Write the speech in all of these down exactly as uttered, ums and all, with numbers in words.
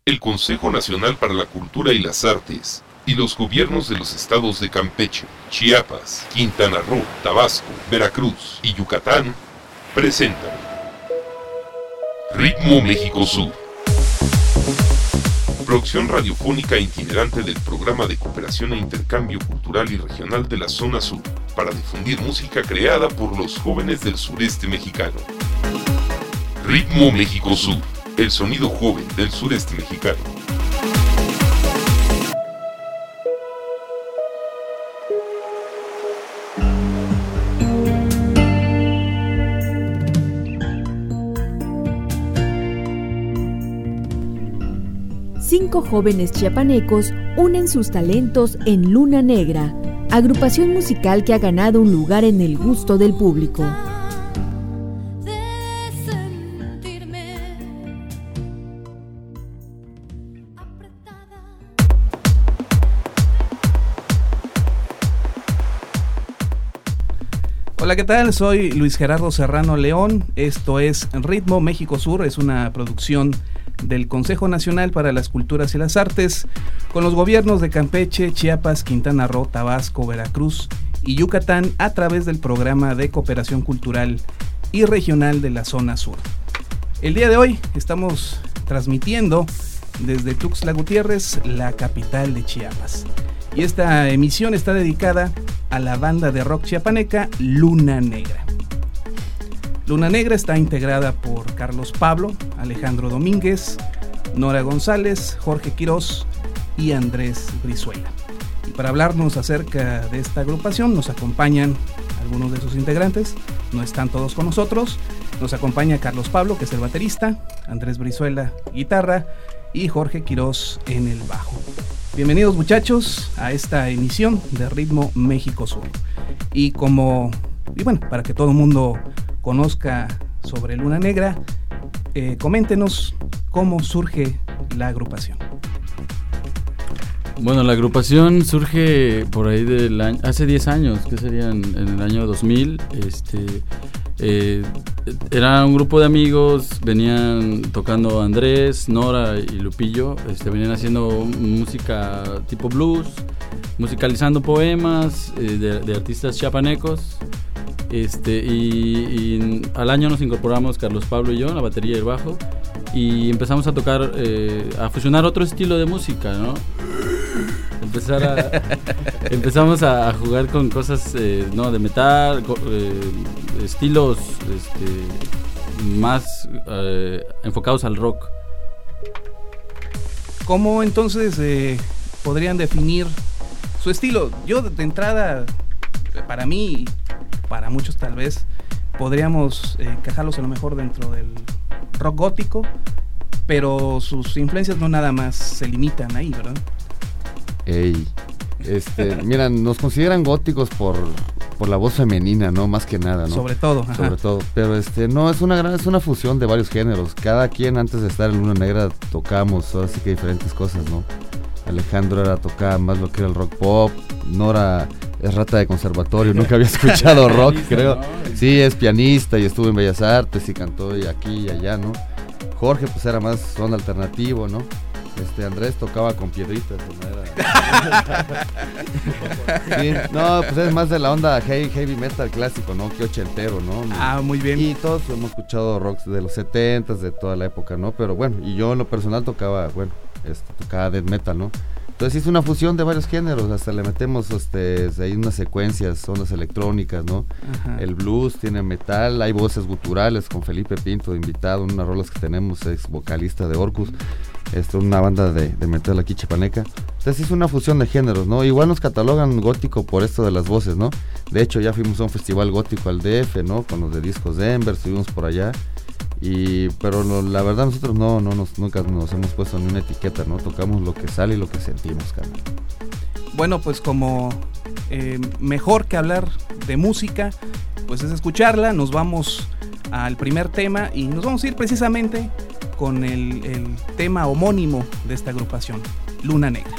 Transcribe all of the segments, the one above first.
el Consejo Nacional para la Cultura y las Artes y los gobiernos de los estados de Campeche, Chiapas, Quintana Roo, Tabasco, Veracruz y Yucatán presentan Ritmo México Sur, producción radiofónica itinerante del Programa de Cooperación e Intercambio Cultural y Regional de la Zona Sur, para difundir música creada por los jóvenes del sureste mexicano. Ritmo México Sur, el sonido joven del sureste mexicano. Cinco jóvenes chiapanecos unen sus talentos en Luna Negra, agrupación musical que ha ganado un lugar en el gusto del público. Hola, ¿qué tal? Soy Luis Gerardo Serrano León. Esto es Ritmo México Sur, es una producción del Consejo Nacional para las Culturas y las Artes, con los gobiernos de Campeche, Chiapas, Quintana Roo, Tabasco, Veracruz y Yucatán a través del Programa de Cooperación Cultural y Regional de la Zona Sur. El día de hoy estamos transmitiendo desde Tuxtla Gutiérrez, la capital de Chiapas. Y esta emisión está dedicada a la banda de rock chiapaneca Luna Negra. Luna Negra está integrada por Carlos Pablo, Alejandro Domínguez, Nora González, Jorge Quirós y Andrés Brizuela. Y para hablarnos acerca de esta agrupación nos acompañan algunos de sus integrantes, no están todos con nosotros. Nos acompaña Carlos Pablo, que es el baterista, Andrés Brizuela, guitarra, y Jorge Quirós en el bajo. Bienvenidos, muchachos, a esta emisión de Ritmo México Sur. Y como, y bueno, para que todo el mundo conozca sobre Luna Negra, eh, coméntenos cómo surge la agrupación. Bueno, la agrupación surge por ahí del año, hace diez años, que serían en el año dos mil. Este, eh, era un grupo de amigos, venían tocando Andrés, Nora y Lupillo, este, venían haciendo música tipo blues, musicalizando poemas eh, de, de artistas chiapanecos. Este, y, y al año nos incorporamos Carlos Pablo y yo, la batería y el bajo, y empezamos a tocar, eh, a fusionar otro estilo de música, ¿no? Empezar a, empezamos a, a jugar con cosas eh, no de metal, eh, estilos este, más eh, enfocados al rock. ¿Cómo entonces eh, podrían definir su estilo? Yo de entrada, para mí, para muchos tal vez, podríamos eh, encajarlos a lo mejor dentro del rock gótico, pero sus influencias no nada más se limitan ahí, ¿verdad? Ey, este, mira, nos consideran góticos por, por la voz femenina, ¿no? Más que nada, ¿no? Sobre todo, ajá. Sobre todo, pero este, no, es una gran, es una fusión de varios géneros. Cada quien antes de estar en Luna Negra tocamos, ahora sí que diferentes cosas, ¿no? Alejandro era tocaba más lo que era el rock pop, Nora es rata de conservatorio, nunca había escuchado rock, creo. ¿No? Sí, es pianista y estuvo en Bellas Artes y cantó y aquí y allá, ¿no? Jorge pues era más son alternativo, ¿no? Este, Andrés tocaba con piedritas, ¿no? Era... sí, no, pues es más de la onda heavy, heavy metal clásico, ¿no? Que ochentero, ¿no? Ah, muy bien. Y todos hemos escuchado rocks de los setentas, de toda la época, ¿no? Pero bueno, y yo en lo personal tocaba, bueno, este, tocaba death metal, ¿no? Entonces hice una fusión de varios géneros, hasta le metemos este, ahí unas secuencias, ondas electrónicas, ¿no? Ajá. El blues tiene metal, hay voces guturales con Felipe Pinto, invitado en unas rolas que tenemos, ex vocalista de Orcus, esto, una banda de, de metal aquí chiapaneca. Entonces hice una fusión de géneros, ¿no? Igual nos catalogan gótico por esto de las voces, ¿no? De hecho ya fuimos a un festival gótico al D F, ¿no? Con los de Discos Denver, estuvimos por allá. Y pero no, la verdad nosotros no, no nos, nunca nos hemos puesto ni una etiqueta, ¿no? Tocamos lo que sale y lo que sentimos, carnal. Bueno, pues como eh, mejor que hablar de música, pues es escucharla. Nos vamos al primer tema y nos vamos a ir precisamente con el, el tema homónimo de esta agrupación, Luna Negra.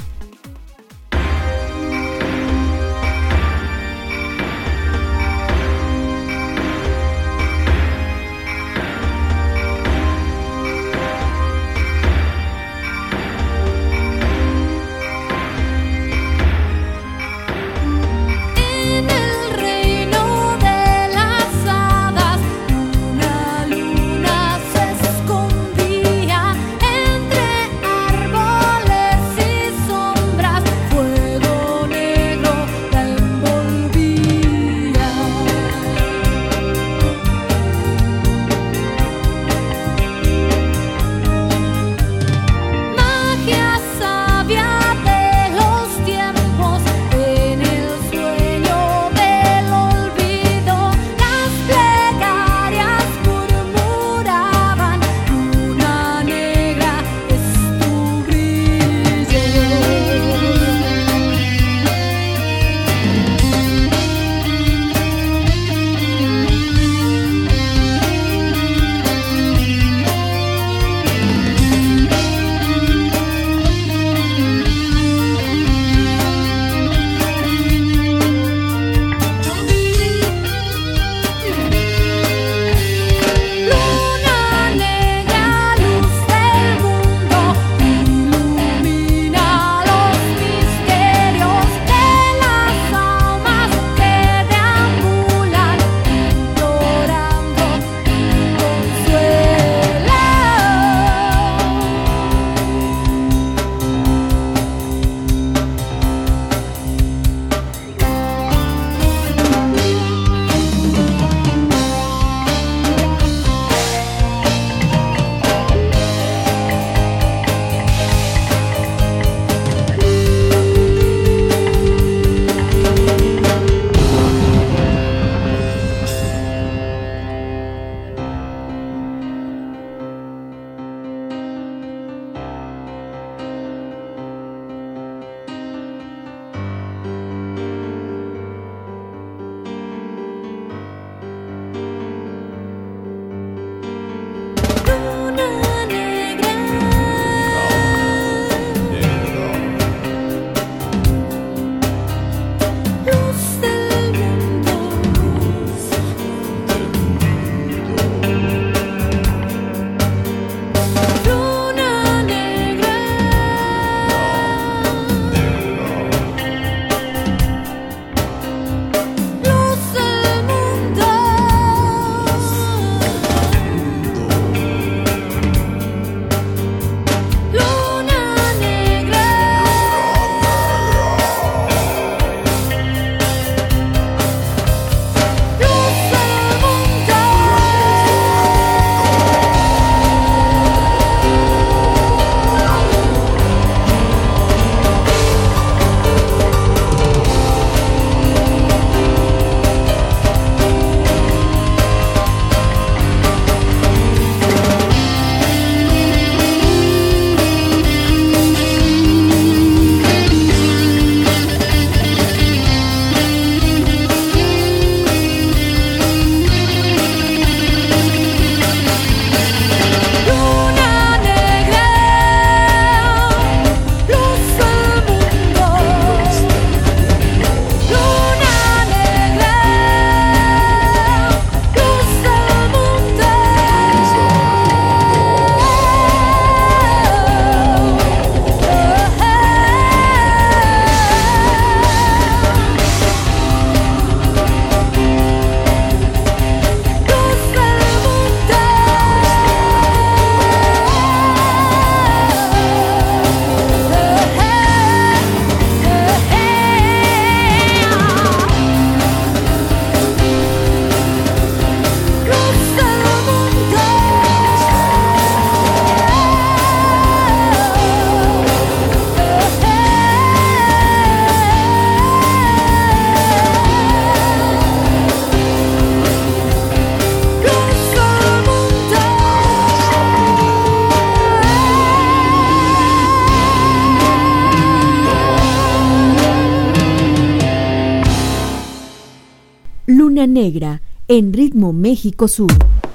Luna Negra en Ritmo México Sur.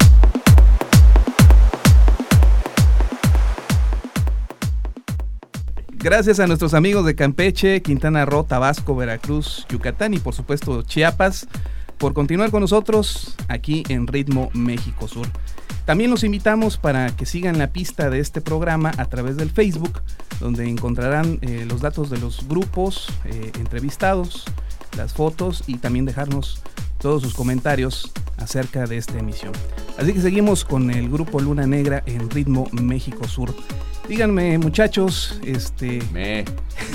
Gracias a nuestros amigos de Campeche, Quintana Roo, Tabasco, Veracruz, Yucatán y por supuesto Chiapas por continuar con nosotros aquí en Ritmo México Sur. También los invitamos para que sigan la pista de este programa a través del Facebook, donde encontrarán eh, los datos de los grupos eh, entrevistados, las fotos y también dejarnos todos sus comentarios acerca de esta emisión. Así que seguimos con el grupo Luna Negra en Ritmo México Sur. Díganme, muchachos, este... Me.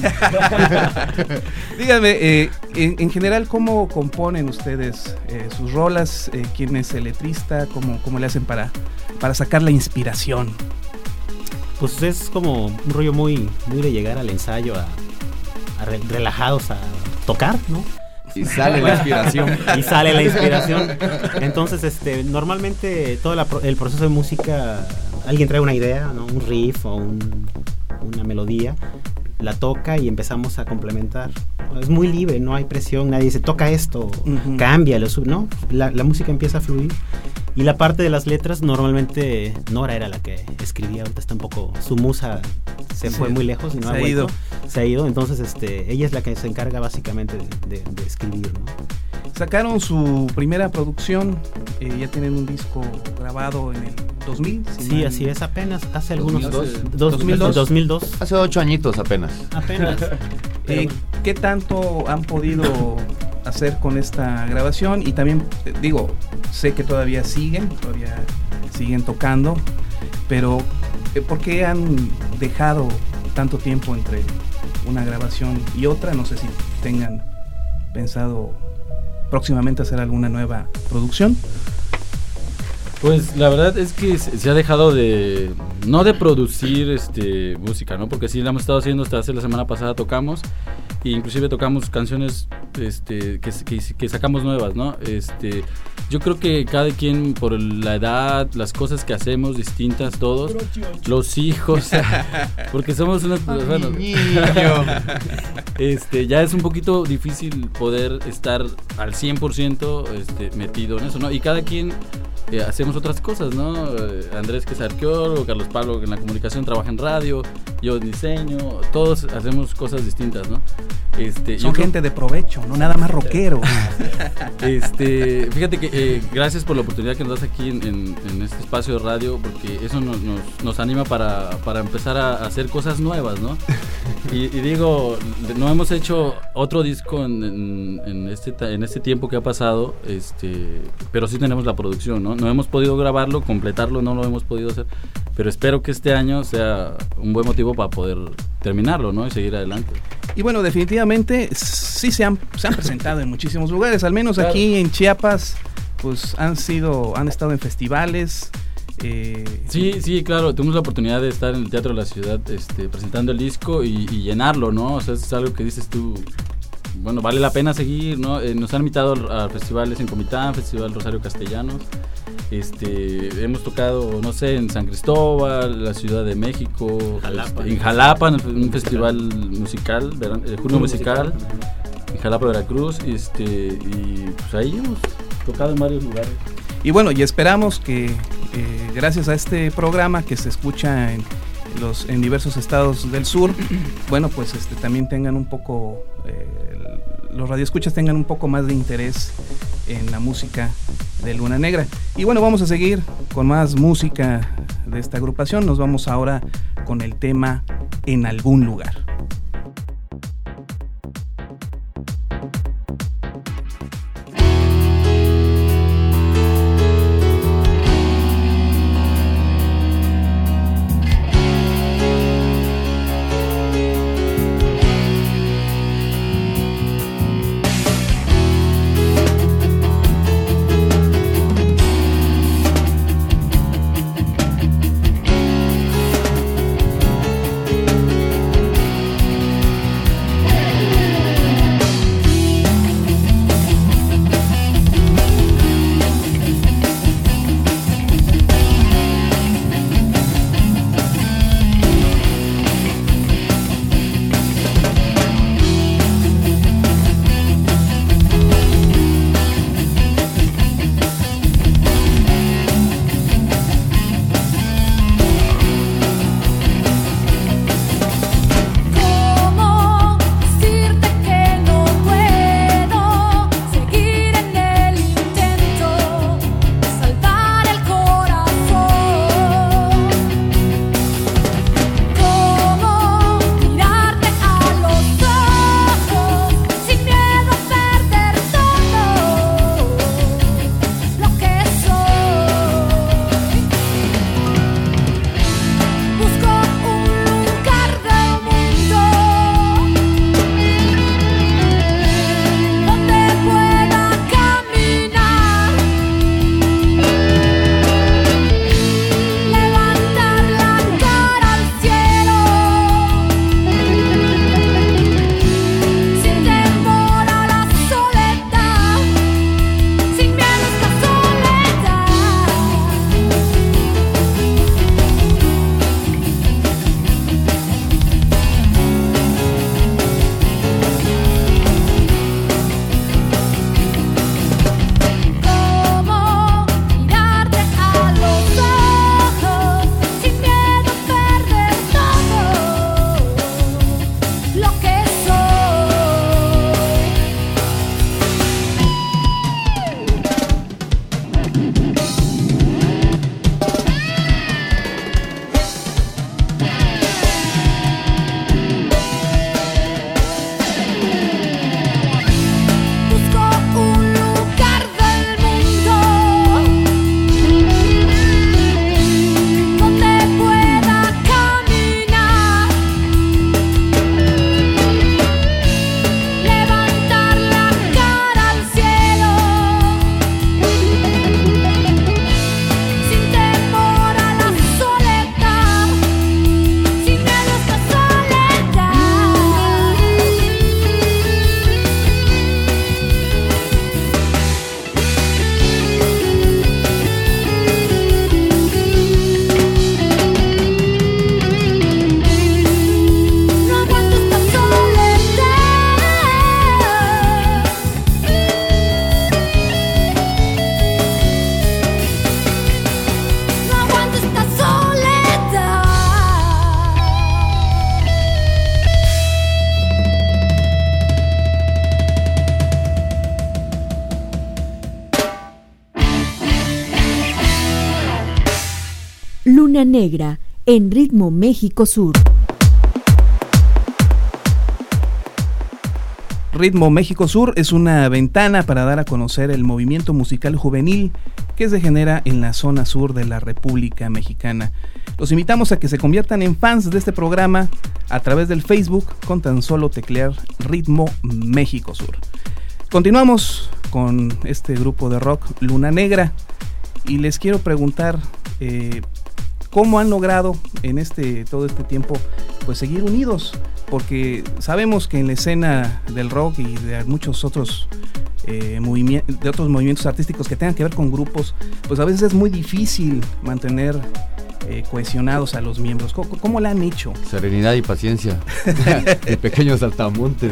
Díganme, eh, en, en general, ¿cómo componen ustedes eh, sus rolas? Eh, ¿Quién es el letrista? ¿Cómo, cómo le hacen para, para sacar la inspiración? Pues es como un rollo muy, muy de llegar al ensayo, a, a re, relajados a tocar, ¿no? Y sale la inspiración. Y sale la inspiración. Entonces, este, normalmente todo la, el proceso de música, alguien trae una idea, ¿no? Un riff o un, una melodía, la toca y empezamos a complementar. Es muy libre, no hay presión, nadie dice toca esto, uh-huh. cámbialo, no, la, la música empieza a fluir. Y la parte de las letras, normalmente Nora era la que escribía, ahorita está un poco, su musa se sí, fue muy lejos y no se ha vuelto, ido. se ha ido, entonces este, ella es la que se encarga básicamente de, de, de escribir, ¿no? Sacaron su primera producción, eh, ya tienen un disco grabado en el dos mil. Si sí, así es, apenas, hace algunos... dos mil dos. Dos, dos mil dos. dos mil dos. Hace ocho añitos apenas. Apenas. eh, ¿Qué tanto han podido hacer con esta grabación? Y también, eh, digo, sé que todavía siguen, todavía siguen tocando, pero eh, ¿por qué han dejado tanto tiempo entre una grabación y otra? No sé si tengan pensado próximamente hacer alguna nueva producción. Pues la verdad es que se ha dejado de, no de producir este música, ¿no? Porque sí la hemos estado haciendo, hasta hace la semana pasada tocamos, e inclusive tocamos canciones este, que, que, que sacamos nuevas, ¿no? Este, yo creo que cada quien, por la edad, las cosas que hacemos distintas todos, los hijos, porque somos unos... Bueno, este, ya es un poquito difícil poder estar al cien por ciento este, metido en eso, ¿no? Y cada quien... Eh, hacemos otras cosas, ¿no? Eh, Andrés, que es arqueólogo, Carlos Pablo, que en la comunicación trabaja en radio, yo en diseño, todos hacemos cosas distintas, ¿no? Este, Son gente creo... de provecho, no nada más rockero. este, fíjate que eh, gracias por la oportunidad que nos das aquí en, en, en este espacio de radio, porque eso nos, nos, nos anima para, para empezar a hacer cosas nuevas, ¿no? Y, y digo, no hemos hecho otro disco en, en, en, este, en este tiempo que ha pasado, este, pero sí tenemos la producción, ¿no? No hemos podido grabarlo, completarlo, no lo hemos podido hacer, pero espero que este año sea un buen motivo para poder terminarlo, ¿no? Y seguir adelante. Y bueno, definitivamente sí se han, se han presentado en muchísimos lugares, al menos claro. Aquí en Chiapas, pues han sido, han estado en festivales. Eh, sí, sí, claro, tuvimos la oportunidad de estar en el Teatro de la Ciudad este, presentando el disco y, y llenarlo, ¿no? O sea, es algo que dices tú... Bueno, vale la pena seguir, ¿no? Eh, nos han invitado a festivales en Comitán, Festival Rosario Castellanos. Este, hemos tocado, no sé, en San Cristóbal, la Ciudad de México, Jalapa, este, en Jalapa, en un festival musical, verán, eh, Junio Musical, en Jalapa, Veracruz, este, y pues ahí hemos tocado en varios lugares. Y bueno, y esperamos que eh, gracias a este programa que se escucha en los en diversos estados del sur, bueno, pues este también tengan un poco eh, los radioescuchas tengan un poco más de interés en la música de Luna Negra. Y bueno, vamos a seguir con más música de esta agrupación. Nos vamos ahora con el tema En algún lugar. Luna Negra en Ritmo México Sur. Ritmo México Sur es una ventana para dar a conocer el movimiento musical juvenil que se genera en la zona sur de la República Mexicana. Los invitamos a que se conviertan en fans de este programa a través del Facebook con tan solo teclear Ritmo México Sur. Continuamos con este grupo de rock Luna Negra y les quiero preguntar eh, cómo han logrado en este todo este tiempo pues seguir unidos, porque sabemos que en la escena del rock y de muchos otros eh, movimientos, de otros movimientos artísticos que tengan que ver con grupos, pues a veces es muy difícil mantener eh, cohesionados a los miembros. ¿Cómo, cómo la han hecho? Serenidad y paciencia de pequeños saltamontes.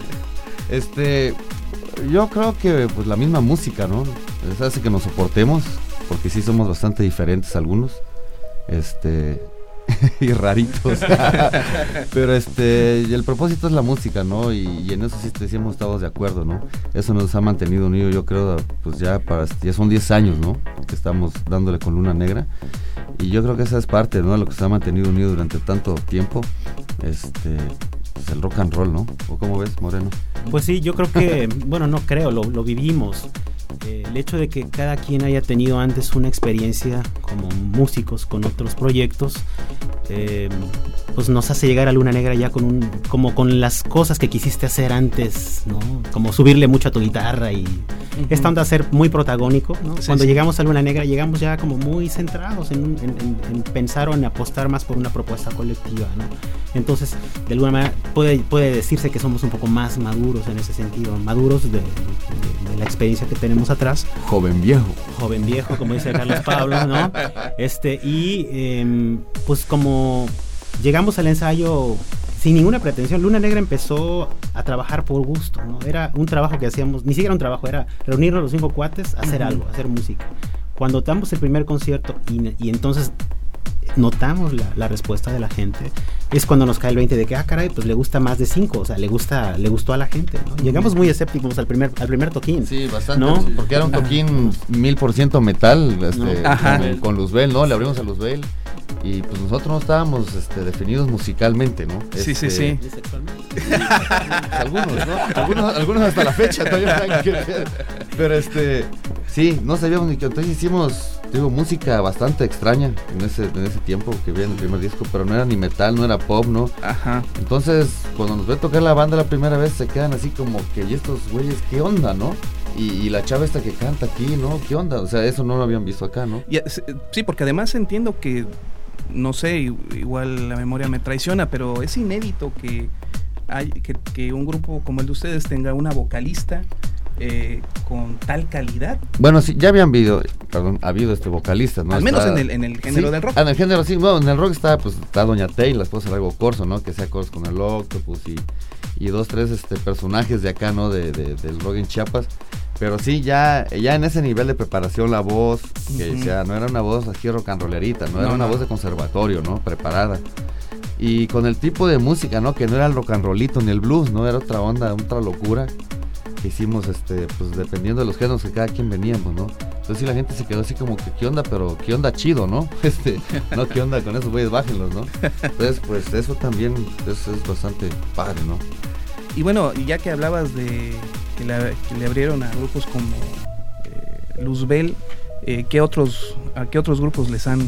Este, yo creo que pues la misma música, ¿no? Eso hace que nos soportemos, porque sí somos bastante diferentes algunos. Este y raritos pero este y el propósito es la música, ¿no? Y, y en eso sí, sí hemos estado de acuerdo, ¿no? Eso nos ha mantenido unidos, yo creo, pues ya para ya son diez años, ¿no? Que estamos dándole con Luna Negra, y yo creo que esa es parte, ¿no? De lo que se ha mantenido unido durante tanto tiempo, este pues el rock and roll, ¿no? ¿O cómo ves, Moreno? Pues sí, yo creo que, bueno, no creo, lo, lo vivimos. Eh, el hecho de que cada quien haya tenido antes una experiencia como músicos con otros proyectos, eh, pues nos hace llegar a Luna Negra ya con un, como con las cosas que quisiste hacer antes, ¿no? Como subirle mucho a tu guitarra y uh-huh. esta onda de ser muy protagónico, ¿no? Sí, Cuando sí. llegamos a Luna Negra llegamos ya como muy centrados en, en, en, en pensar o en apostar más por una propuesta colectiva, ¿no? Entonces, de alguna manera puede, puede decirse que somos un poco más maduros en ese sentido, maduros de, de, de la experiencia que tenemos atrás. Joven viejo. Joven viejo, como dice Carlos Pablo, ¿no? Este, y eh, pues como llegamos al ensayo sin ninguna pretensión, Luna Negra empezó a trabajar por gusto, ¿no? Era un trabajo que hacíamos, ni siquiera un trabajo, era reunirnos los cinco cuates, hacer uh-huh. algo, hacer música. Cuando damos el primer concierto y, y entonces notamos la, la respuesta de la gente, es cuando nos cae el veinte de que, ah, caray, pues le gusta más de cinco, o sea, le gusta, le gustó a la gente, ¿no? Llegamos muy escépticos al primer, al primer toquín. Sí, bastante, ¿no? Sí, porque era un toquín mil por ciento metal, este, no. con, con Luzbel, ¿no? Le abrimos a Luzbel y pues nosotros no estábamos este, definidos musicalmente, ¿no? Sí, este, sí, sí. algunos, ¿no? Algunos, algunos hasta la fecha todavía saben qué hacer. Pero este, sí, no sabíamos ni qué, entonces hicimos, digo, música bastante extraña en ese, en ese tiempo que vi en el primer disco, pero no era ni metal, no era pop, ¿no? Ajá. Entonces, cuando nos ve tocar la banda la primera vez, se quedan así como que, ¿y estos güeyes qué onda, no? Y, y la chava esta que canta aquí, ¿no? ¿Qué onda? O sea, eso no lo habían visto acá, ¿no? Y, sí, porque además entiendo que, no sé, igual la memoria me traiciona, pero es inédito que, hay, que, que un grupo como el de ustedes tenga una vocalista Eh, con tal calidad. Bueno, sí, ya habían habido, perdón, ha habido este vocalista, ¿no? Al menos está, en el, en el género sí, del rock. Ah, en el género, sí, bueno, en el rock está, pues, está Doña Tay, la esposa de Largo Corso, ¿no? Que sea coros con el Octopus y, y dos, tres, este, personajes de acá, ¿no? De, de, del rock en Chiapas. Pero sí, ya, ya en ese nivel de preparación la voz, que uh-huh. o sea, no era una voz así rock and rollerita, no, no era una no. voz de conservatorio, ¿no? Preparada. Y con el tipo de música, ¿no? Que no era el rock and rollito ni el blues, ¿no? Era otra onda, otra locura. Hicimos, este, pues dependiendo de los géneros que cada quien veníamos, ¿no? Entonces sí, la gente se quedó así como que, ¿qué onda? Pero, ¿qué onda chido, no? Este, no, ¿qué onda con esos güeyes? Bájenlos, ¿no? Entonces, pues eso también es, es bastante padre, ¿no? Y bueno, ya que hablabas de que, la, que le abrieron a grupos como eh, Luzbel, eh, ¿qué otros, a qué otros grupos les han,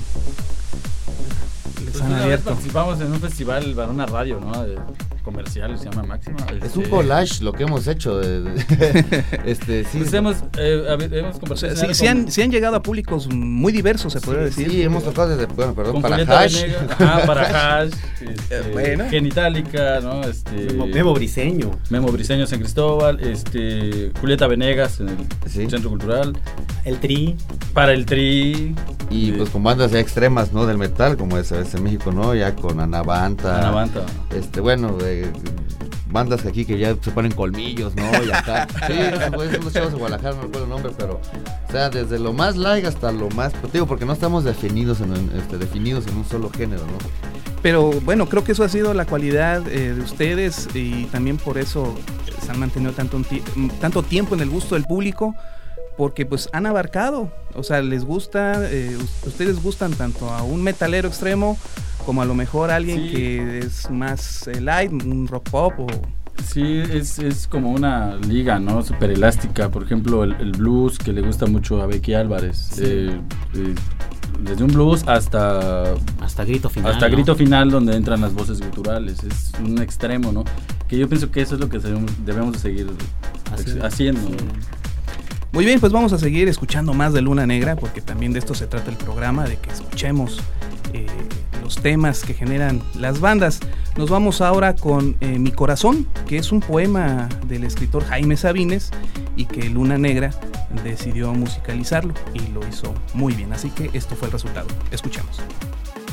les pues han abierto? Participamos en un festival para una radio, ¿no? De, comercial, se llama Máxima. Es este, un collage lo que hemos hecho. De, de, este, sí, pues hemos, eh, hemos conversado. O sea, sí, sí, han, sí han llegado a públicos muy diversos, se podría sí, decir. Sí, hemos tocado desde, bueno, perdón, con para Julieta Hash. Venegas, ah, para Hash. Este, bueno. Genitalica, ¿no? Este, Memo, Memo Briseño. Memo Briseño en San Cristóbal, este, Julieta Venegas en el sí. Centro Cultural. El Tri. Para el Tri. Y de, pues con bandas ya extremas, ¿no? Del metal, como es, es en México, ¿no? Ya con Anabanta. Anabanta. Este, bueno, de bandas que aquí que ya se ponen colmillos, ¿no? Y acá. Sí, pues, son los chavos de Guadalajara, no recuerdo el nombre, pero, o sea, desde lo más light hasta lo más, pues, digo, porque no estamos definidos en, este, definidos en un solo género, ¿no? Pero bueno, creo que eso ha sido la cualidad eh, de ustedes y también por eso se han mantenido tanto, tanto tiempo en el gusto del público, porque pues han abarcado, o sea, les gusta, eh, ustedes gustan tanto a un metalero extremo como a lo mejor a alguien sí. que es más eh, light, un rock pop o... Sí, es, es como una liga, ¿no? Súper elástica. Por ejemplo, el, el blues que le gusta mucho a Becky Álvarez. Sí. Eh, eh, desde un blues hasta... Hasta grito final. Hasta ¿no? grito final, donde entran las voces guturales. Es un extremo, ¿no? Que yo pienso que eso es lo que debemos de seguir Así haciendo. Sí. Muy bien, pues vamos a seguir escuchando más de Luna Negra, porque también de esto se trata el programa, de que escuchemos eh, los temas que generan las bandas. Nos vamos ahora con eh, Mi Corazón, que es un poema del escritor Jaime Sabines y que Luna Negra decidió musicalizarlo y lo hizo muy bien, así que esto fue el resultado. Escuchemos.